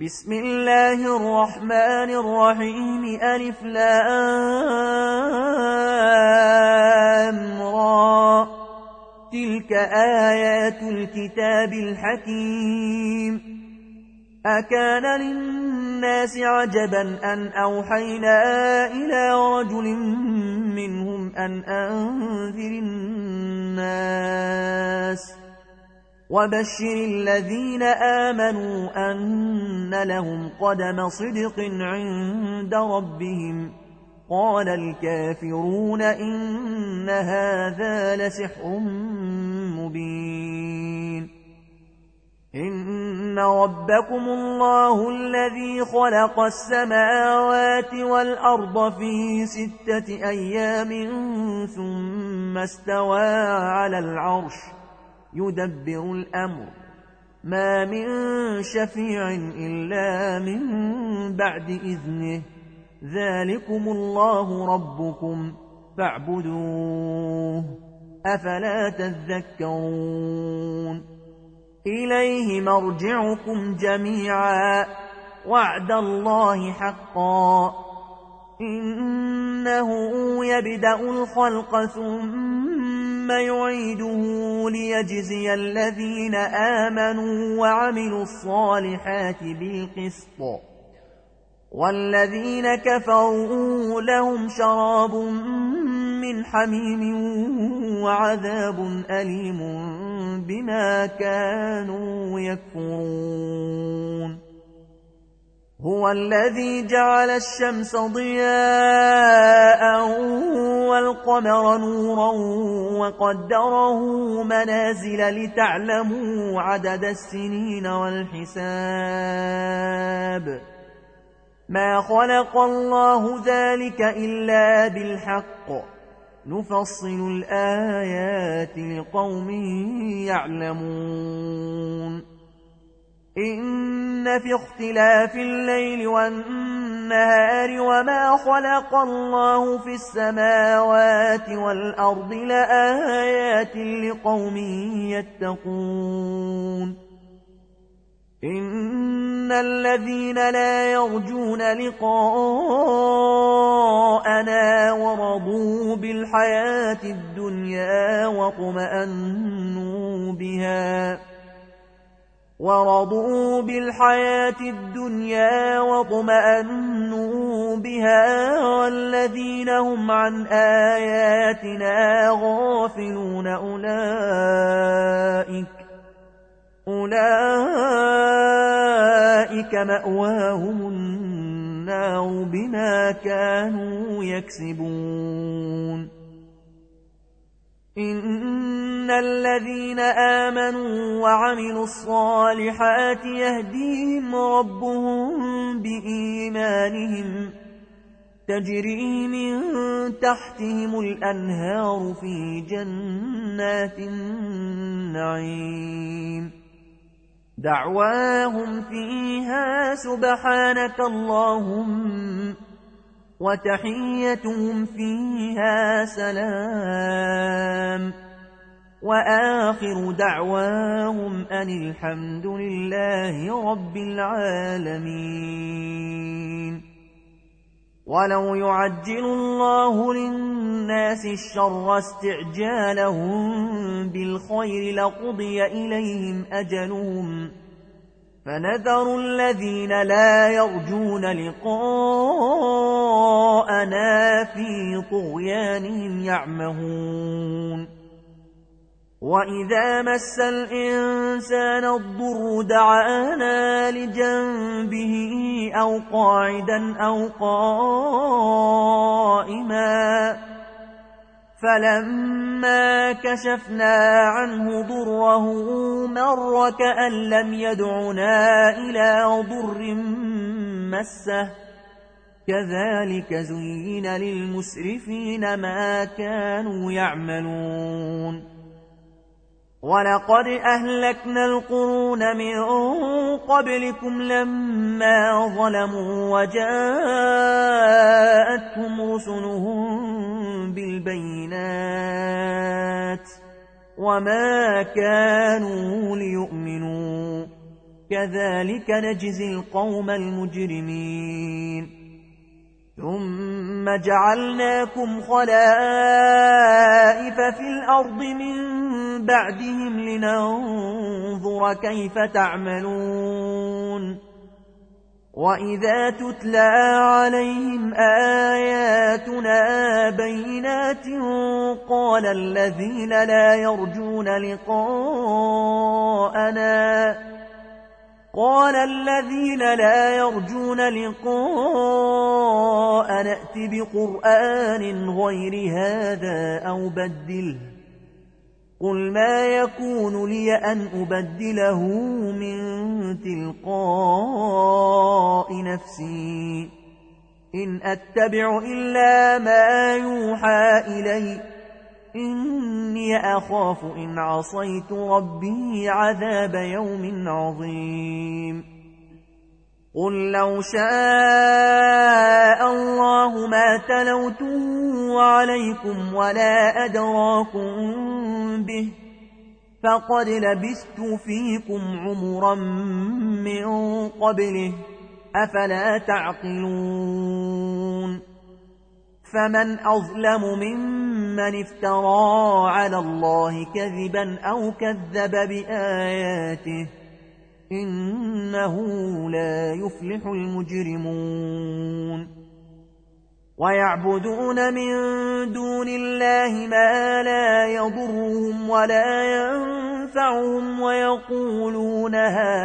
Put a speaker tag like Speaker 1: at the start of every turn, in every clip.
Speaker 1: بسم الله الرحمن الرحيم ألف لام را تلك آيات الكتاب الحكيم أكان للناس عجبا أن أوحينا إلى رجل منهم أن أنذر الناس وبشر الذين آمنوا أن لهم قدم صدق عند ربهم قال الكافرون إن هذا لسحر مبين إن ربكم الله الذي خلق السماوات والأرض في 6 أيام ثم استوى على العرش يدبر الأمر ما من شفيع إلا من بعد إذنه ذلكم الله ربكم فاعبدوه أفلا تذكرون إليه مرجعكم جميعا وعد الله حقا إنه يبدأ الخلق ثم يعيده ليجزي الذين آمنوا وعملوا الصالحات بالقسط والذين كفروا لهم شراب من حميم وعذاب أليم بما كانوا يكفرون هو الذي جعل الشمس ضياء والقمر نورا وقدره منازل لتعلموا عدد السنين والحساب ما خلق الله ذلك إلا بالحق نفصل الآيات لقوم يعلمون إن في اختلاف الليل والنهار وما خلق الله في السماوات والأرض لآيات لقوم يتقون إن الذين لا يرجون لقاءنا ورضوا بالحياة الدنيا واطمأنوا بها والذين هم عن آياتنا غافلون أولئك مأواهم النار بما كانوا يكسبون إن الذين آمنوا وعملوا الصالحات يهديهم ربهم بإيمانهم تجري من تحتهم الأنهار في جنات النعيم دعواهم فيها سبحانك اللهم وتحيتهم فيها سلام وآخر دعواهم أن الحمد لله رب العالمين ولو يعجل الله للناس الشر استعجالهم بالخير لقضي إليهم أجلهم فنذر الذين لا يرجون لقاءنا في طغيانهم يعمهون وإذا مس الإنسان الضر دعانا لجنبه أو قاعدا أو قائما فلما كشفنا عنه ضره مر كأن لم يدعنا إلى ضر مسه كذلك زين للمسرفين ما كانوا يعملون ولقد أهلكنا القرون من قبلكم لما ظلموا وجاءتهم رسلهم بالبينات وما كانوا ليؤمنوا كذلك نجزي القوم المجرمين ثم جعلناكم خلائف في الأرض من بعدهم لننظر كيف تعملون وإذا تتلى عليهم آياتنا بينات قال الذين لا يرجون لقاء نأت بقرآن غير هذا أو بدله قل ما يكون لي أن أبدله من تلقاء نفسي إن أتبع إلا ما يوحى إلي إني أخاف إن عصيت ربي عذاب يوم عظيم قل لو شاء الله ما تلوته عليكم ولا أدراكم به فقد لبثت فيكم عمرا من قبله أفلا تعقلون فمن أظلم ممن افترى على الله كذبا أو كذب بآياته إنه لا يفلح المجرمون ويعبدون من دون الله ما لا يضرهم ولا ينفعهم ويقولون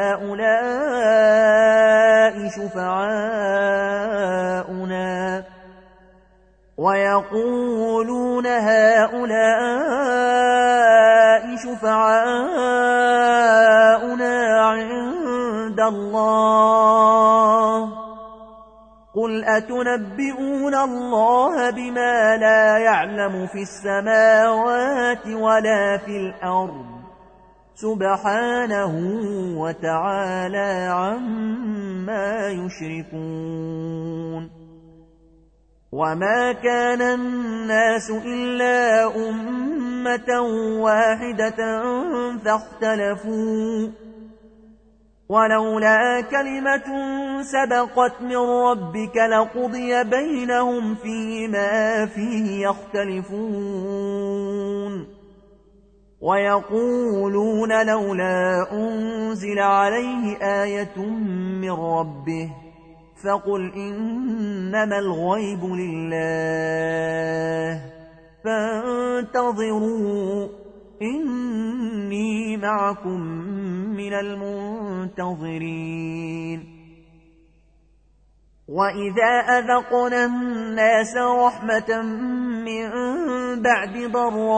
Speaker 1: هؤلاء شفعاؤنا عند الله قل أتنبئون الله بما لا يعلم في السماوات ولا في الأرض سبحانه وتعالى عما يشركون وما كان الناس إلا أمة واحدة فاختلفوا ولولا كلمة سبقت من ربك لقضي بينهم فيما فيه يختلفون ويقولون لولا أنزل عليه آية من ربه فقل إنما الغيب لله فانتظروا إني معكم من المنتظرين وإذا أذقنا الناس رحمة من بعد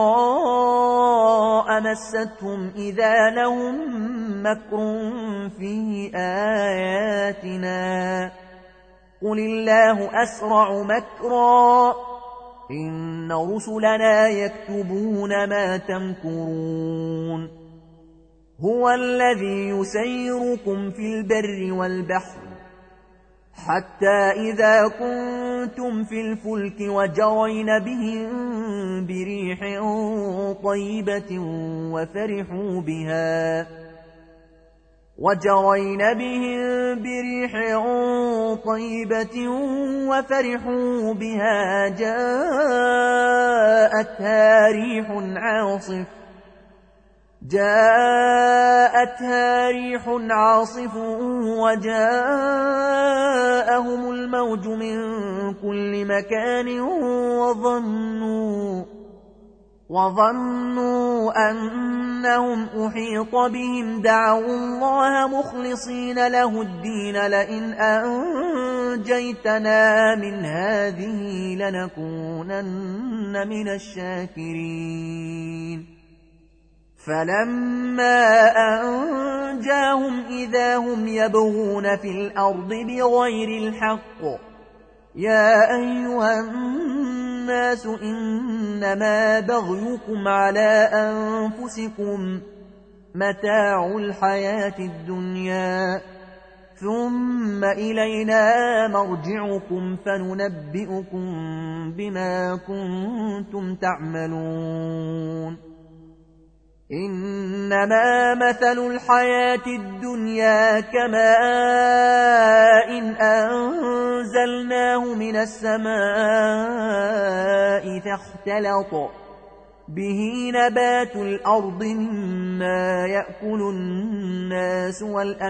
Speaker 1: ضراء مستهم إذا لهم مكر في آياتنا قل الله أسرع مكرا إن رسلنا يكتبون ما تمكرون هو الذي يسيركم في البر والبحر حتى إذا كنتم في الفلك وجرين بهم بريح طيبة وفرحوا بها جاءتها ريح عاصف وجاءهم الموج من كل مكان وظنوا أنهم أحيط بهم دعوا الله مخلصين له الدين لئن أنجيتنا من هذه لنكونن من الشاكرين فلما أنجاهم إذا هم يبغون في الأرض بغير الحق يا أيها الناس إنما بغيكم على أنفسكم متاع الحياة الدنيا ثم إلينا مرجعكم فننبئكم بما كنتم تعملون إنما مثل الحياة الدنيا كماء أنزلناه من السماء فاختلط به نبات الأرض مما يأكل الناس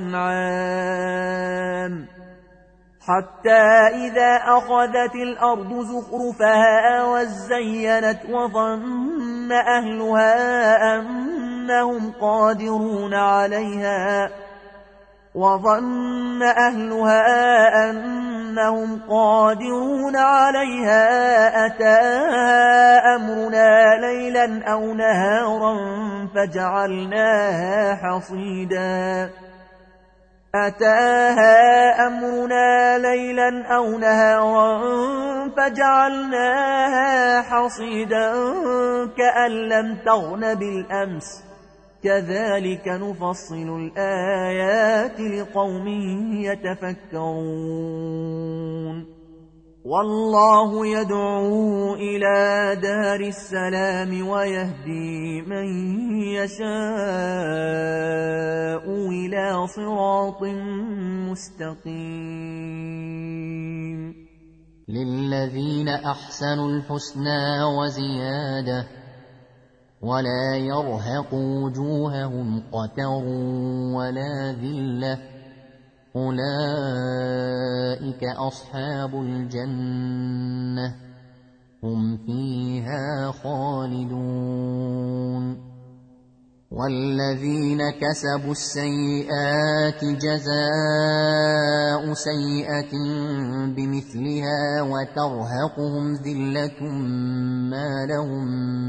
Speaker 1: والأنعام حتى إذا أخذت الأرض زخرفها وزينت وظن أهلها أنهم قادرون عليها أتاها أمرنا ليلا أو نهارا فجعلناها حصيدا كأن لم تغن بالأمس كذلك نفصل الآيات لقوم يتفكرون والله يدعو إلى دار السلام ويهدي من يشاء إلى صراط مستقيم
Speaker 2: للذين أحسنوا الحسنى وزيادة ولا يرهق وجوههم قتر ولا ذلة أولئك أصحاب الجنة هم فيها خالدون والذين كسبوا السيئات جزاء سيئة بمثلها وترهقهم ذلة ما لهم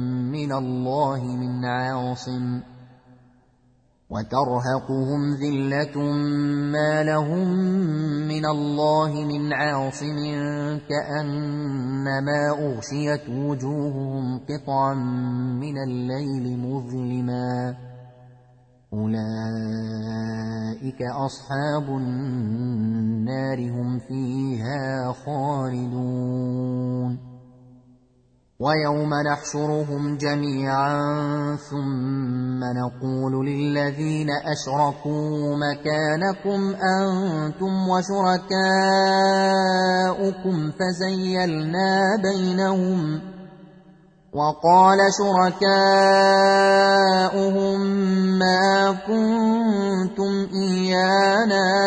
Speaker 2: من الله من عاصم كأنما أغشيت وجوههم قطعا من الليل مظلما أولئك أصحاب النار هم فيها خالدون ويوم نحشرهم جميعا ثم نقول للذين أشركوا مكانكم أنتم وشركاؤكم فزيلنا بينهم وقال شركاؤهم ما كنتم إيانا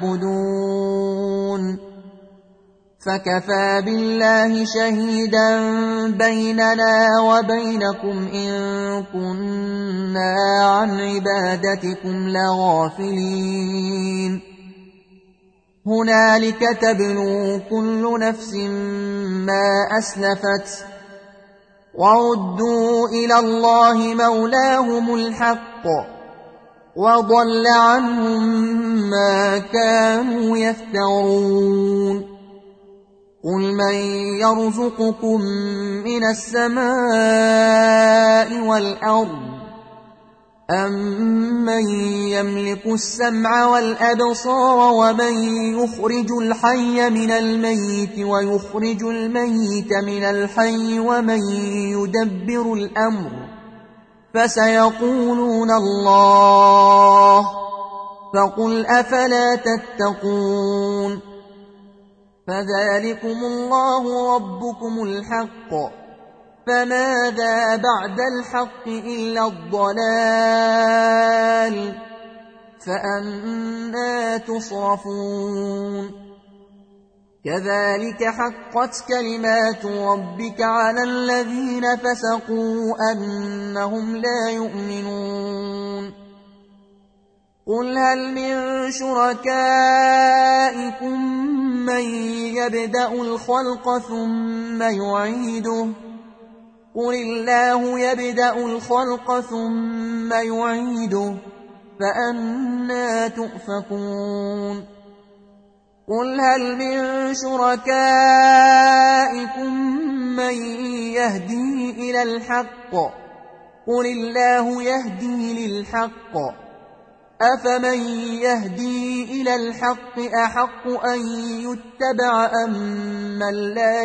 Speaker 2: تعبدون فكفى بالله شهيدا بيننا وبينكم إن كنا عن عبادتكم لغافلين هنالك تبلو كل نفس ما أسلفت وردوا إلى الله مولاهم الحق وضل عنهم ما كانوا يفترون قل من يرزقكم من السماء والأرض أمن يملك السمع والأبصار ومن يخرج الحي من الميت ويخرج الميت من الحي ومن يدبر الأمر فسيقولون الله فقل أفلا تتقون فذلكم الله ربكم الحق فماذا بعد الحق إلا الضلال فأنى تصرفون كذلك حقت كلمات ربك على الذين فسقوا أنهم لا يؤمنون قل هل من شركائكم من يبدأ الخلق ثم يعيده قل الله يبدأ الخلق ثم يعيده فأنى تؤفكون قل هل من شركائكم من يهدي إلى الحق قل الله يهدي للحق أفمن يهدي إلى الحق أحق أن يتبع أمن لا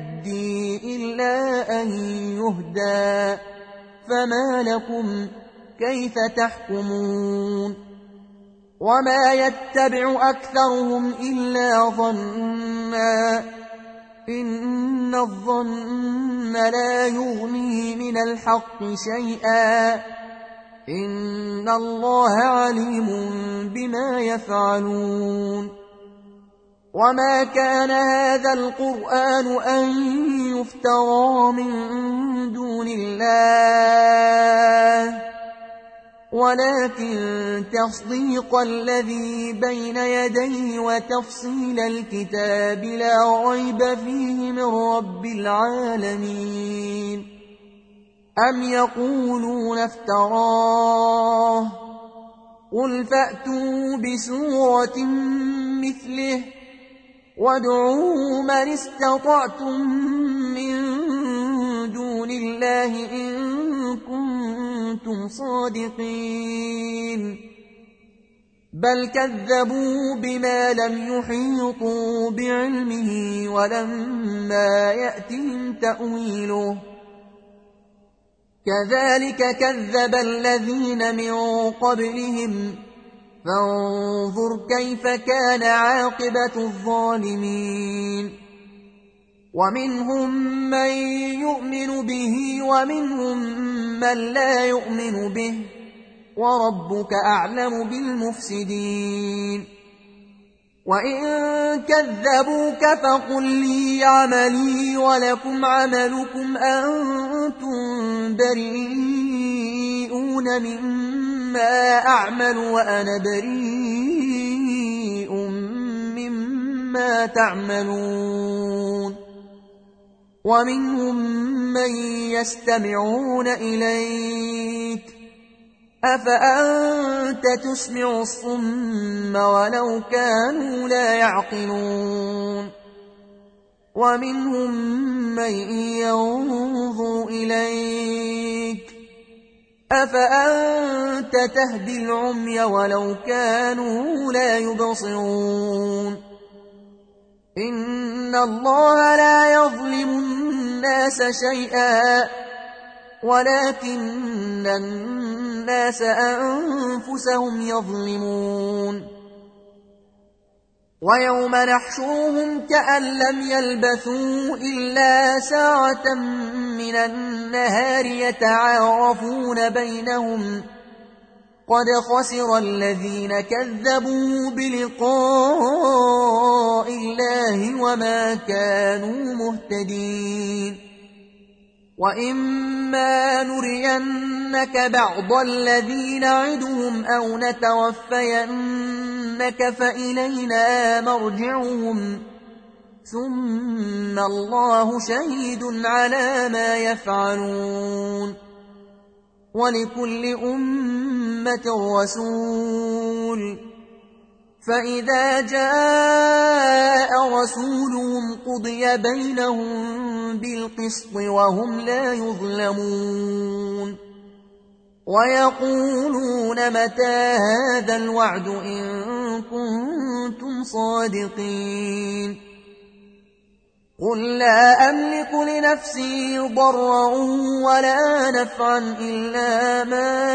Speaker 2: يهدي إلا أن يهدى كيف تحكمون وما يتبع أكثرهم إلا ظنا إن الظن لا يغني من الحق شيئا إن الله عليم بما يفعلون وما كان هذا القرآن أن يفترى من دون الله ولكن تصديق الذي بين يديه وتفصيل الكتاب لا ريب فيه من رب العالمين أم يقولون افتراه قل فأتوا بسورة مثله وادعوا من استطعتم من دون الله إن كنتم صادقين بل كذبوا بما لم يحيطوا بعلمه ولما يأتهم تأويله كذلك كذب الذين من قبلهم فانظر كيف كان عاقبة الظالمين ومنهم من يؤمن به ومنهم من لا يؤمن به وربك أعلم بالمفسدين وإن كذبوك فقل لي عملي ولكم عملكم أنتم بريئون مما أعمل وأنا بريء مما تعملون ومنهم من يستمعون إليك أفأنت تسمع الصم ولو كانوا لا يعقلون ومنهم من ينظر إليك أفأنت تهدي العمي ولو كانوا لا يبصرون إن الله لا يظلم الناس شيئا ولكن الناس أنفسهم يظلمون ويوم نحشرهم كأن لم يلبثوا إلا ساعة من النهار يتعارفون بينهم قد خسر الذين كذبوا بلقاء الله وما كانوا مهتدين وإما نرينك بعض الذي نعدهم أو نتوفينك فإلينا مرجعهم ثم الله شهيد على ما يفعلون ولكل أمة رسول فإذا جاء رسولهم قضي بينهم بالقسط وهم لا يظلمون ويقولون متى هذا الوعد إن كنتم صادقين قل لا أملك لنفسي ضرا ولا نفعا إلا ما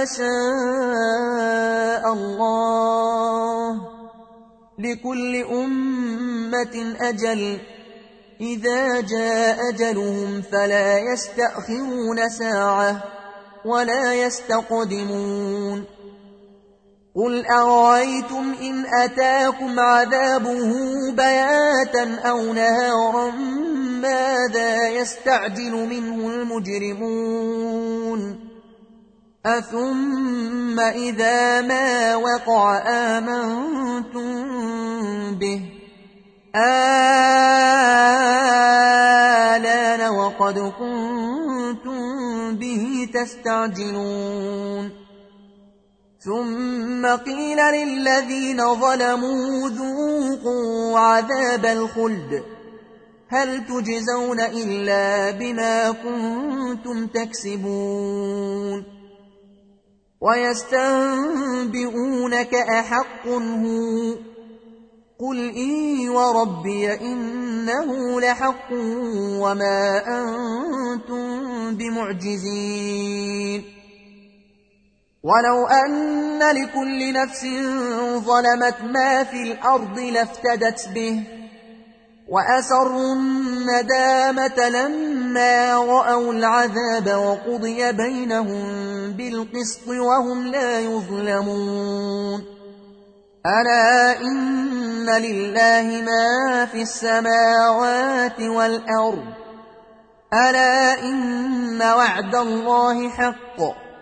Speaker 2: شاء الله لكل أمة أجل إذا جاء أجلهم فلا يستأخرون ساعة ولا يستقدمون قل أرأيتم إن أتاكم عذابه بياتا أو نهارا ماذا يستعجل منه المجرمون أثم إذا ما وقع آمنتم به آلان وقد كنتم به تستعجلون ثم قيل للذين ظلموا ذوقوا عذاب الخلد هل تجزون إلا بما كنتم تكسبون ويستنبئونك أحق هو قل إي وربي إنه لحق وما أنتم بمعجزين ولو أن لكل نفس ظلمت ما في الأرض لافتدت به وأسروا الندامة لما رأوا العذاب وقضي بينهم بالقسط وهم لا يظلمون ألا إن لله ما في السماوات والأرض ألا إن وعد الله حق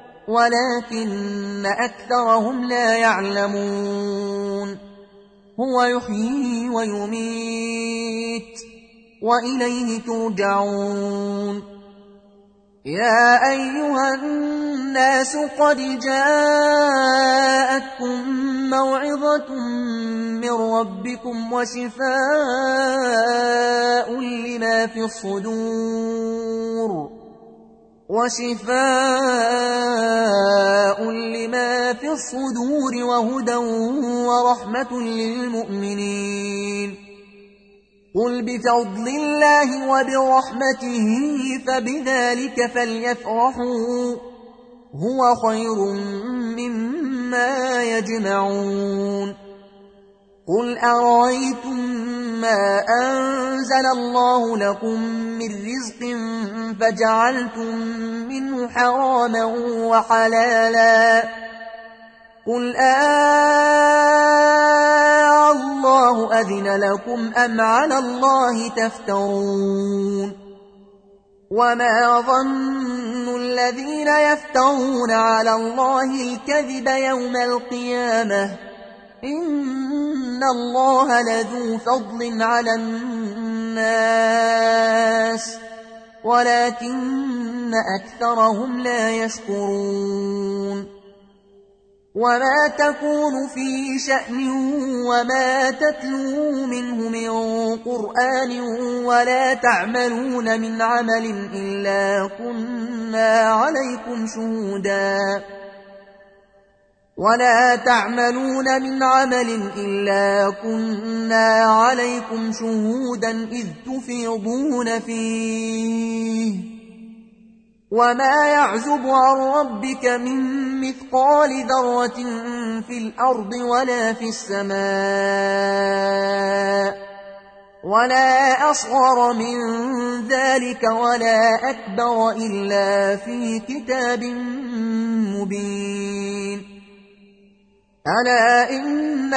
Speaker 2: ولكن أكثرهم لا يعلمون هو يحيي ويميت وإليه ترجعون يا أيها الناس قد جاءتكم موعظة من ربكم وشفاء لما في الصدور وهدى ورحمة للمؤمنين قل بفضل الله وبرحمته فبذلك فليفرحوا هو خير مما يجمعون قل أرأيتم ما أنزل الله لكم من رزق فجعلتم منه حراما وحلالا قل الله أذن لكم أم على الله تفترون وما ظن الذين يفترون على الله الكذب يوم القيامة إن الله لذو فضل على الناس ولكن أكثرهم لا يشكرون وما تكون في شأن وما تتلو منه من قرآن ولا تعملون من عمل إلا كنا عليكم شهودا إذ تفيضون فيه وما يعزب عن ربك من مثقال ذرة في الأرض ولا في السماء ولا أصغر من ذلك ولا أكبر إلا في كتاب مبين ألا إن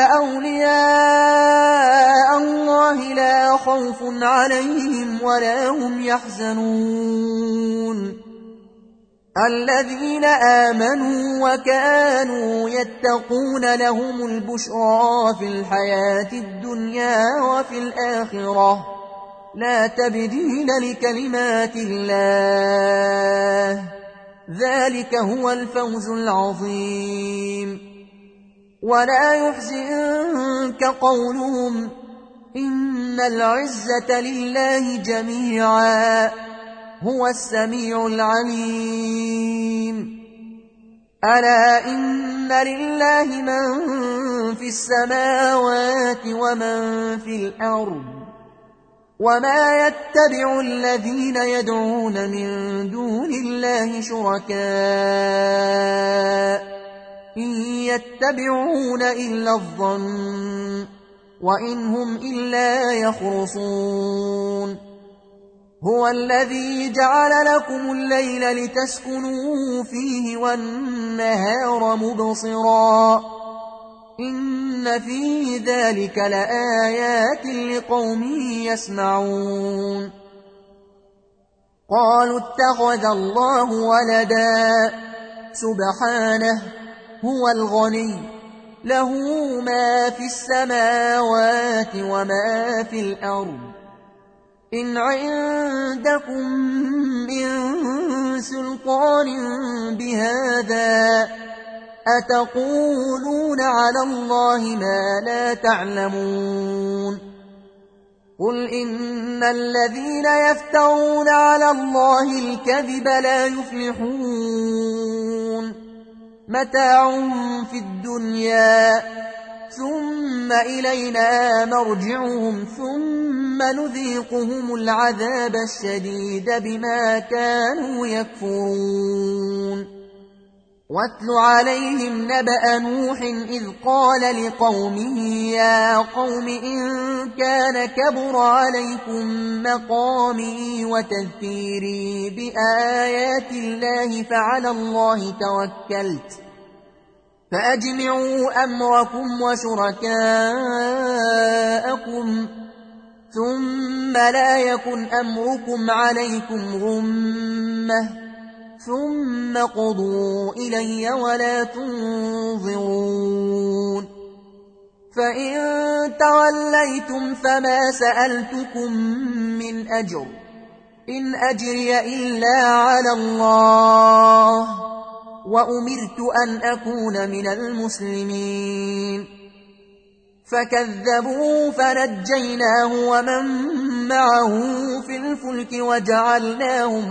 Speaker 2: أولياء الله لا خوف عليهم ولا هم يحزنون الذين آمنوا وكانوا يتقون لهم البشرى في الحياة الدنيا وفي الآخرة لا تبديل لكلمات الله ذلك هو الفوز العظيم ولا يحزنك قولهم إن العزة لله جميعا هو السميع العليم ألا إن لله من في السماوات ومن في الأرض وما يتبع الذين يدعون من دون الله شركاء إن يتبعون إلا الظن وإن هم إلا يخرصون هو الذي جعل لكم الليل لتسكنوا فيه والنهار مبصرا إن في ذلك لآيات لقوم يسمعون قالوا اتخذ الله ولدا سبحانه هو الغني له ما في السماوات وما في الأرض إن عندكم من سلطان بهذا أتقولون على الله ما لا تعلمون قل إن الذين يفترون على الله الكذب لا يفلحون متاع في الدنيا ثم إلينا مرجعهم ثم نذيقهم العذاب الشديد بما كانوا يكفرون واتل عليهم نبأ نوح إذ قال لقومه يا قوم إن كان كبر عليكم مقامي وتذكيري بآيات الله فعلى الله توكلت فأجمعوا أمركم وشركاءكم ثم لا يكن أمركم عليكم غمة ثم قضوا إلي ولا تنظرون فإن توليتم فما سألتكم من أجر إن أجري إلا على الله وأمرت أن أكون من المسلمين فكذبوا فنجيناه ومن معه في الفلك وجعلناهم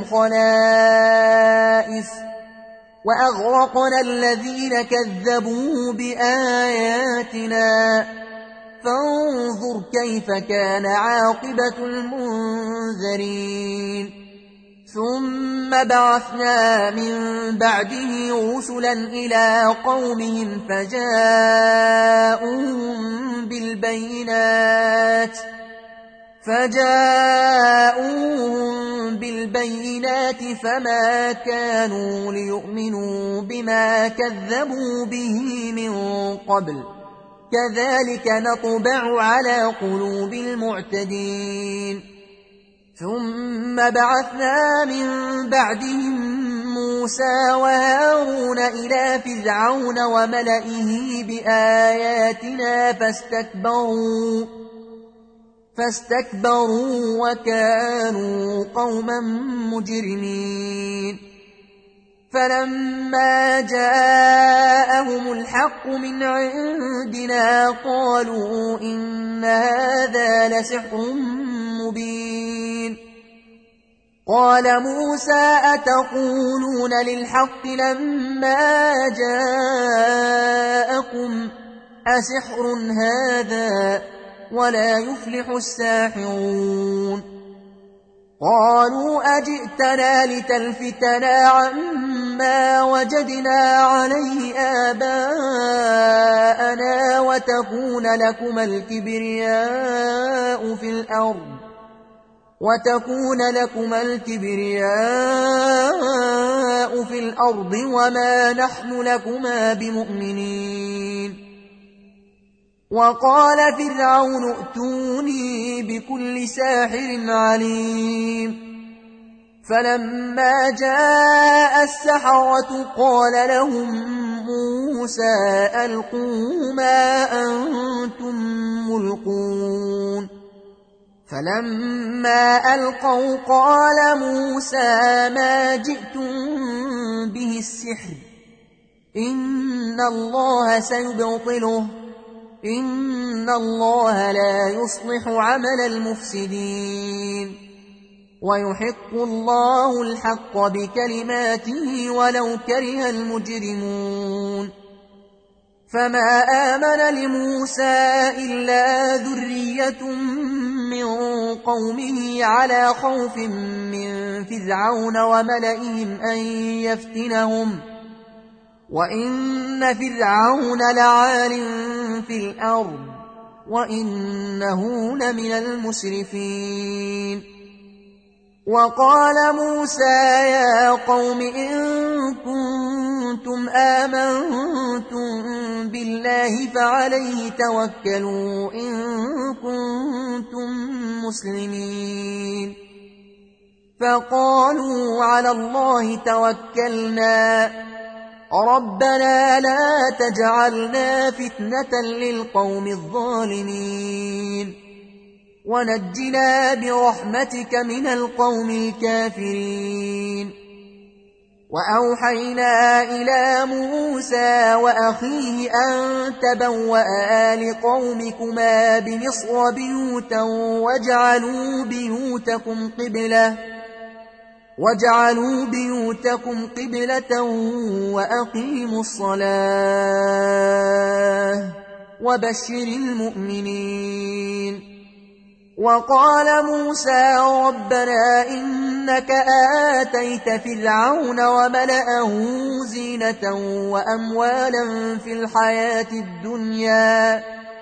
Speaker 2: خلائف وأغرقنا الذين كذبوا بآياتنا فانظر كيف كان عاقبة المنذرين ثم بعثنا من بعده رسلا إلى قومهم فجاءوهم بالبينات فما كانوا ليؤمنوا بما كذبوا به من قبل كذلك نطبع على قلوب المعتدين ثم بعثنا من بعدهم موسى وهارون إلى فرعون وملئه بآياتنا فاستكبروا وكانوا قوما مجرمين فلما جاءهم الحق من عندنا قالوا إن هذا لسحر مبين قال موسى أتقولون للحق لما جاءكم أسحر هذا ولا يفلح الساحرون قالوا أجئتنا لتلفتنا عما وجدنا عليه آباءنا وتكون لكما الكبرياء في الأرض وما نحن لكما بمؤمنين وقال فرعون ائتوني بكل ساحر عليم فلما جاء السحرة قال لهم موسى ألقوا ما أنتم ملقون فلما ألقوا قال موسى ما جئتم به السحر إن الله سيبطله إن الله لا يصلح عمل المفسدين ويحق الله الحق بكلماته ولو كره المجرمون فما آمن لموسى إلا ذرية من قومه على خوف من فرعون وملئهم أن يفتنهم وإن فرعون لعال في الأرض وإنه لمن المسرفين وقال موسى يا قوم إن كنتم آمنتم بالله فعليه توكلوا إن كنتم مسلمين فقالوا على الله توكلنا ربنا لا تجعلنا فتنة للقوم الظالمين ونجنا برحمتك من القوم الكافرين وأوحينا إلى موسى وأخيه أن تبوأ لقومكما بمصر بيوتا واجعلوا بيوتكم قبلة وأقيموا الصلاة وبشر المؤمنين وقال موسى ربنا إنك آتيت فرعون وملأه زينة وأموالا في الحياة الدنيا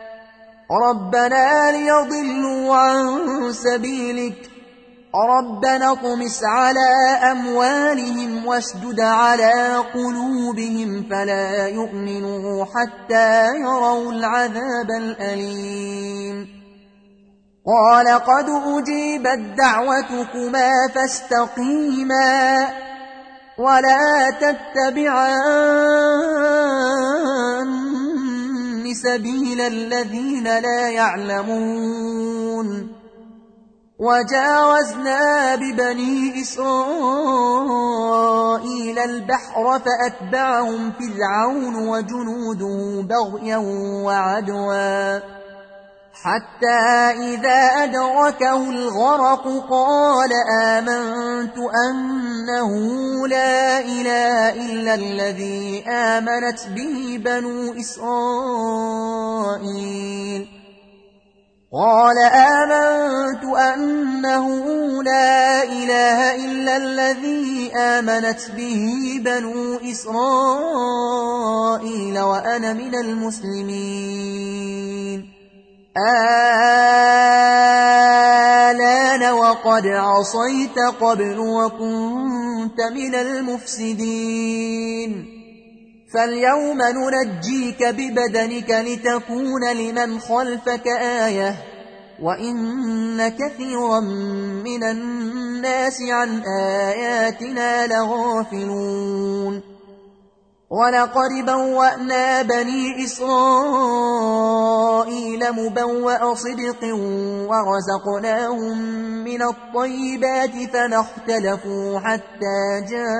Speaker 2: ربنا ليضلوا عن سبيلك ربنا اطمس على أموالهم واشدد على قلوبهم فلا يؤمنوا حتى يروا العذاب الأليم قال قد أجيبت دعوتكما فاستقيما ولا تتبعان سبيل الذين لا يعلمون وجاوزنا ببني إسرائيل البحر فأتبعهم فرعون وجنوده بغيا وعدوا حتى إذا أدركه الغرق قال آمنت أنه لا إله إلا الذي آمنت به بنو إسرائيل قال آمنت أنه لا إله إلا الذي آمنت به بنو إسرائيل وأنا من المسلمين آلان وقد عصيت قبل وكنت من المفسدين فاليوم ننجيك ببدنك لتكون لمن خلفك آية وإن كثيرا من الناس عن آياتنا لغافلون ولقد بوأنا بني إسرائيل مبوأ صدق ورزقناهم من الطيبات فما اختلفوا حتى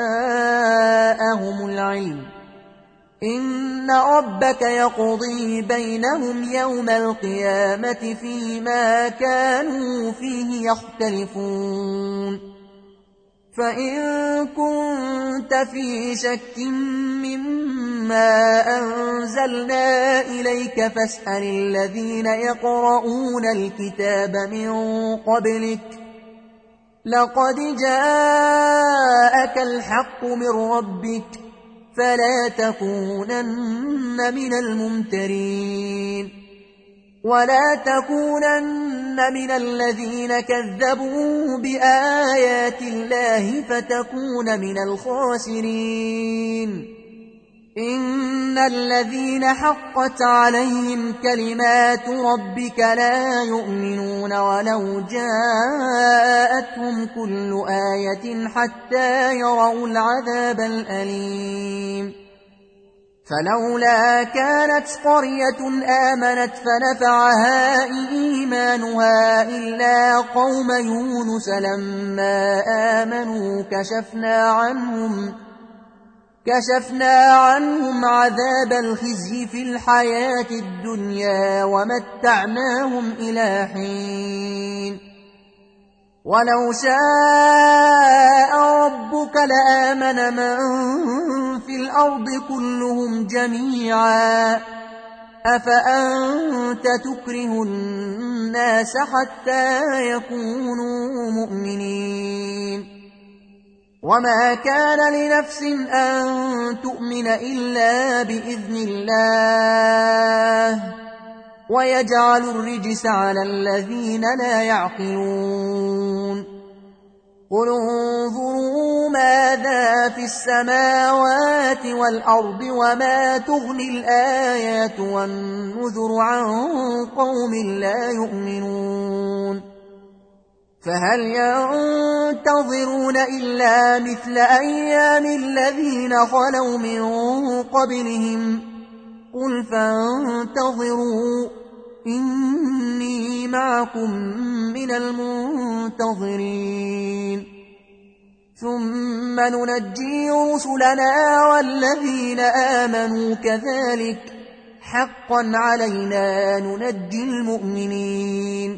Speaker 2: جاءهم العلم إن ربك يقضي بينهم يوم القيامة فيما كانوا فيه يختلفون فإن كنت في شك مما أنزلنا إليك فاسأل الذين يقرؤون الكتاب من قبلك لقد جاءك الحق من ربك فلا تكونن من الممترين ولا تكونن من الذين كذبوا بآيات الله فتكون من الخاسرين إن الذين حقت عليهم كلمات ربك لا يؤمنون ولو جاءتهم كل آية حتى يروا العذاب الأليم فلولا كانت قرية آمنت فنفعها إيمانها إلا قوم يونس لما آمنوا كشفنا عنهم عذاب الخزي في الحياة الدنيا ومتعناهم إلى حين ولو شاء ربك لآمن من في الأرض كلهم جميعا أفأنت تكره الناس حتى يكونوا مؤمنين وما كان لنفس أن تؤمن إلا بإذن الله ويجعل الرجس على الذين لا يعقلون قل انظروا ماذا في السماوات والأرض وما تغني الآيات والنذر عن قوم لا يؤمنون فهل ينتظرون إلا مثل أيام الذين خلوا من قبلهم قل فانتظروا إني معكم من المنتظرين ثم ننجي رسلنا والذين آمنوا كذلك حقا علينا ننجي المؤمنين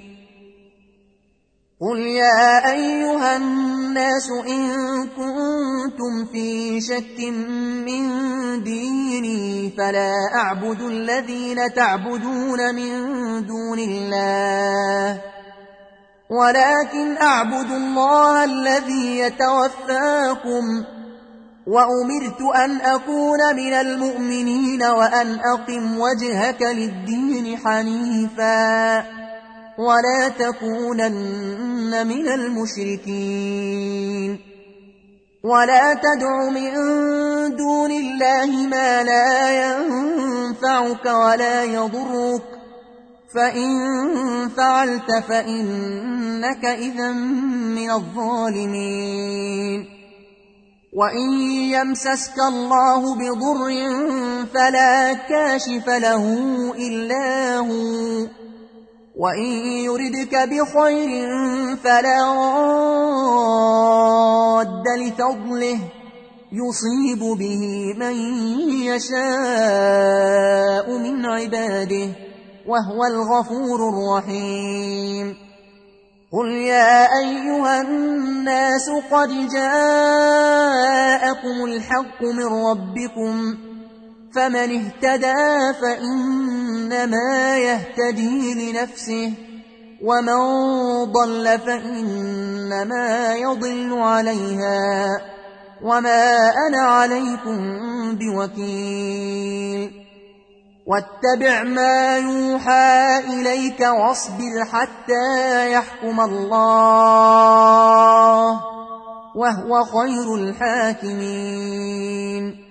Speaker 2: قل يا أيها الناس إن كنتم في شك من ديني فلا أعبد الذين تعبدون من دون الله ولكن أعبدوا الله الذي يتوفاكم وأمرت أن أكون من المؤمنين وأن أقم وجهك للدين حنيفا ولا تكونن من المشركين ولا تدع من دون الله ما لا ينفعك ولا يضرك فإن فعلت فإنك إذا من الظالمين وإن يمسسك الله بضر فلا كاشف له إلا هو وإن يردك بخير فلا راد لفضله يصيب به من يشاء من عباده وهو الغفور الرحيم قل يا أيها الناس قد جاءكم الحق من ربكم فمن اهتدى فإنما يهتدي لنفسه ومن ضل فإنما يضل عليها وما أنا عليكم بوكيل واتبع ما يوحى إليك واصبر حتى يحكم الله وهو خير الحاكمين